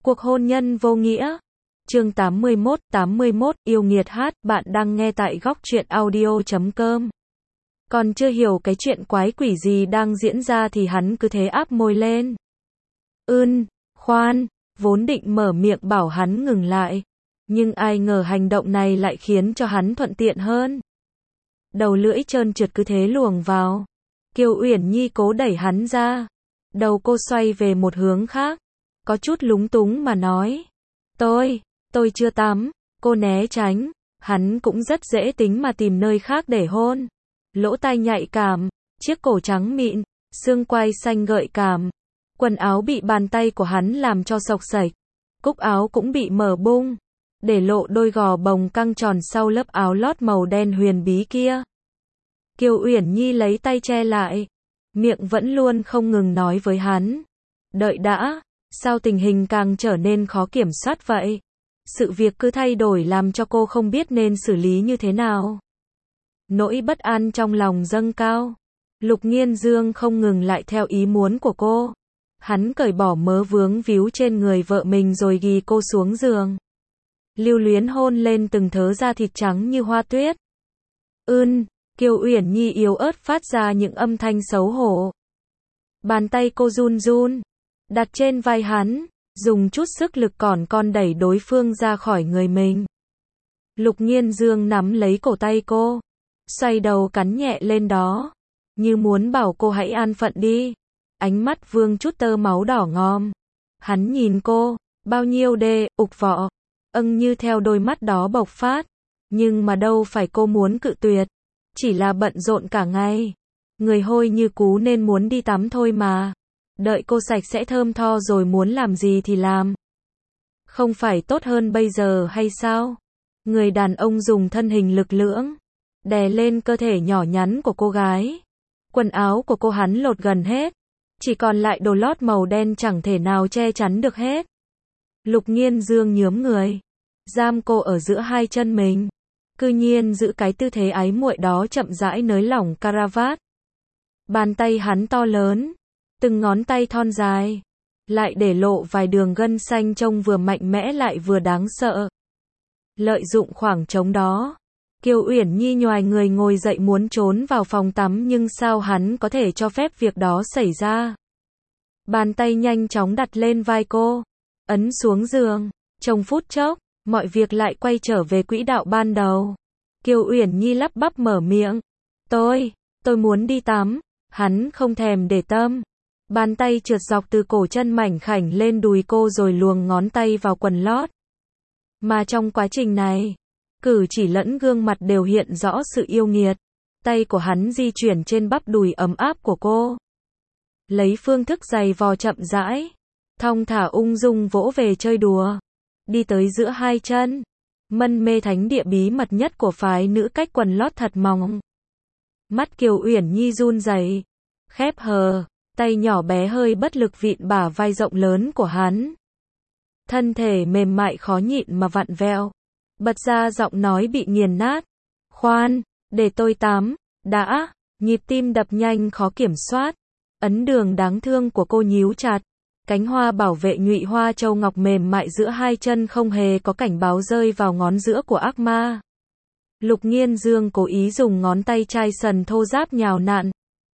Cuộc hôn nhân vô nghĩa. Chương 81 yêu nghiệt hát, bạn đang nghe tại góc truyện audio.com. Còn chưa hiểu cái chuyện quái quỷ gì đang diễn ra thì hắn cứ thế áp môi lên. Khoan, vốn định mở miệng bảo hắn ngừng lại. Nhưng ai ngờ hành động này lại khiến cho hắn thuận tiện hơn. Đầu lưỡi trơn trượt cứ thế luồng vào. Kiều Uyển Nhi cố đẩy hắn ra. Đầu cô xoay về một hướng khác. Có chút lúng túng mà nói. Tôi chưa tắm. Cô né tránh. Hắn cũng rất dễ tính mà tìm nơi khác để hôn. Lỗ tai nhạy cảm. Chiếc cổ trắng mịn. Xương quai xanh gợi cảm. Quần áo bị bàn tay của hắn làm cho xộc xệch. Cúc áo cũng bị mở bung. Để lộ đôi gò bồng căng tròn sau lớp áo lót màu đen huyền bí kia. Kiều Uyển Nhi lấy tay che lại. Miệng vẫn luôn không ngừng nói với hắn. Đợi đã, sao tình hình càng trở nên khó kiểm soát vậy? Sự việc cứ thay đổi làm cho cô không biết nên xử lý như thế nào. Nỗi bất an trong lòng dâng cao. Lục Nghiên Dương không ngừng lại theo ý muốn của cô. Hắn cởi bỏ mớ vướng víu trên người vợ mình rồi ghi cô xuống giường. Lưu luyến hôn lên từng thớ da thịt trắng như hoa tuyết. Kiều Uyển Nhi yếu ớt phát ra những âm thanh xấu hổ. Bàn tay cô run run, đặt trên vai hắn, dùng chút sức lực còn đẩy đối phương ra khỏi người mình. Lục Nghiên Dương nắm lấy cổ tay cô, xoay đầu cắn nhẹ lên đó, như muốn bảo cô hãy an phận đi. Ánh mắt vương chút tơ máu đỏ ngòm. Hắn nhìn cô, bao nhiêu ục vọ, như theo đôi mắt đó bộc phát. Nhưng mà đâu phải cô muốn cự tuyệt. Chỉ là bận rộn cả ngày. Người hôi như cú nên muốn đi tắm thôi mà. Đợi cô sạch sẽ thơm tho rồi muốn làm gì thì làm. Không phải tốt hơn bây giờ hay sao? Người đàn ông dùng thân hình lực lưỡng đè lên cơ thể nhỏ nhắn của cô gái. Quần áo của cô hắn lột gần hết. Chỉ còn lại đồ lót màu đen chẳng thể nào che chắn được hết. Lục Nghiên Dương nhướng người. Giam cô ở giữa hai chân mình. Cư nhiên giữ cái tư thế ái muội đó chậm rãi nới lỏng caravat. Bàn tay hắn to lớn, từng ngón tay thon dài, lại để lộ vài đường gân xanh trông vừa mạnh mẽ lại vừa đáng sợ. Lợi dụng khoảng trống đó, Kiều Uyển Nhi nhoài người ngồi dậy muốn trốn vào phòng tắm nhưng sao hắn có thể cho phép việc đó xảy ra. Bàn tay nhanh chóng đặt lên vai cô, ấn xuống giường, trong phút chốc. Mọi việc lại quay trở về quỹ đạo ban đầu. Kiều Uyển Nhi lắp bắp mở miệng. Tôi muốn đi tắm. Hắn không thèm để tâm. Bàn tay trượt dọc từ cổ chân mảnh khảnh lên đùi cô rồi luồng ngón tay vào quần lót. Mà trong quá trình này, cử chỉ lẫn gương mặt đều hiện rõ sự yêu nghiệt. Tay của hắn di chuyển trên bắp đùi ấm áp của cô. Lấy phương thức giày vò chậm rãi, thong thả ung dung vỗ về chơi đùa. Đi tới giữa hai chân, mân mê thánh địa bí mật nhất của phái nữ cách quần lót thật mỏng. Mắt Kiều Uyển Nhi run rẩy, khép hờ, tay nhỏ bé hơi bất lực vịn bả vai rộng lớn của hắn. Thân thể mềm mại khó nhịn mà vặn vẹo, bật ra giọng nói bị nghiền nát. Khoan, để tôi tắm, đã. Nhịp tim đập nhanh khó kiểm soát. Ấn đường đáng thương của cô nhíu chặt. Cánh hoa bảo vệ nhụy hoa châu ngọc mềm mại giữa hai chân không hề có cảnh báo rơi vào ngón giữa của ác ma. Lục Nghiên Dương cố ý dùng ngón tay chai sần thô ráp nhào nặn,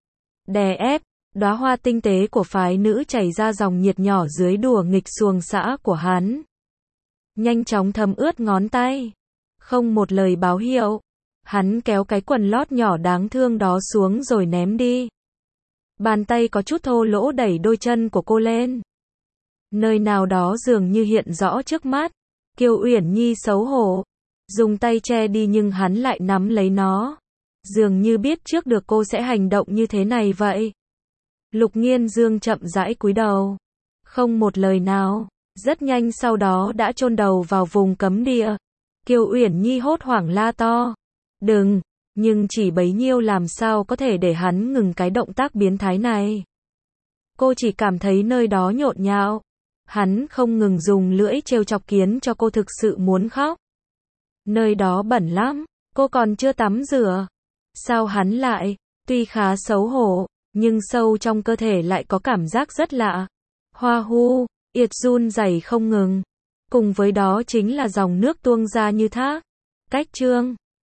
đè ép, đóa hoa tinh tế của phái nữ chảy ra dòng nhiệt nhỏ dưới đùa nghịch xuồng xã của hắn. Nhanh chóng thấm ướt ngón tay. Không một lời báo hiệu. Hắn kéo cái quần lót nhỏ đáng thương đó xuống rồi ném đi. Bàn tay có chút thô lỗ đẩy đôi chân của cô lên. Nơi nào đó dường như hiện rõ trước mắt. Kiều Uyển Nhi xấu hổ, dùng tay che đi nhưng hắn lại nắm lấy nó. Dường như biết trước được cô sẽ hành động như thế này vậy. Lục Nghiên Dương chậm rãi cúi đầu. Không một lời nào. Rất nhanh sau đó đã chôn đầu vào vùng cấm địa. Kiều Uyển Nhi hốt hoảng la to. Đừng! Nhưng chỉ bấy nhiêu làm sao có thể để hắn ngừng cái động tác biến thái này. Cô chỉ cảm thấy nơi đó nhộn nhạo. Hắn không ngừng dùng lưỡi trêu chọc khiến cho cô thực sự muốn khóc. Nơi đó bẩn lắm, cô còn chưa tắm rửa. Sao hắn lại, tuy khá xấu hổ, nhưng sâu trong cơ thể lại có cảm giác rất lạ. Hoa hu, Yệt run rẩy không ngừng. Cùng với đó chính là dòng nước tuôn ra như thác. Cách chương